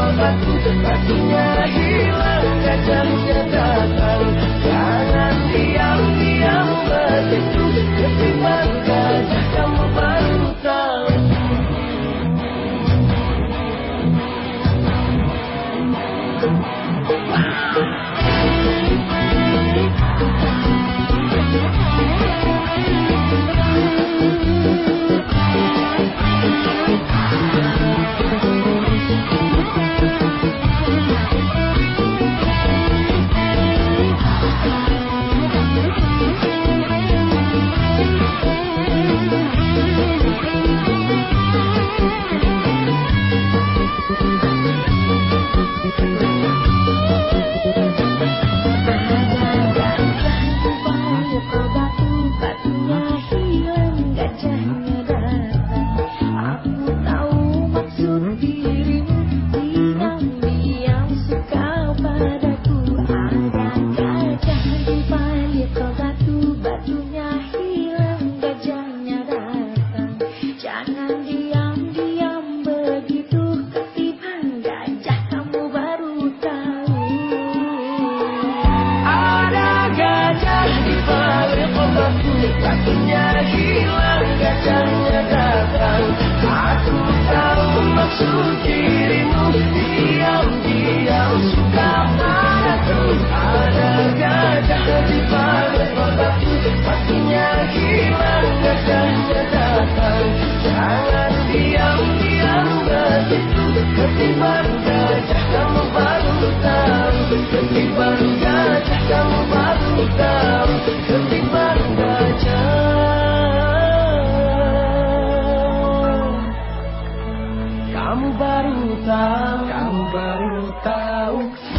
batu, batunya hilang, gajahnya datang. Jangan diam-diam begitu, ketimbang gajah kamu baru tahu. Batunya hilang, gajahnya datang. Aku tahu maksud dirimu, diam-diam suka padaku. Ada gajah di balik batu, batunya hilang, gajahnya datang. Jangan diam-diam begitu, ketimbang gajah kamu baru tahu. Ketimbang gajah kamu baru tahu. Ketimbang kamu baru tahu, kamu baru tahu.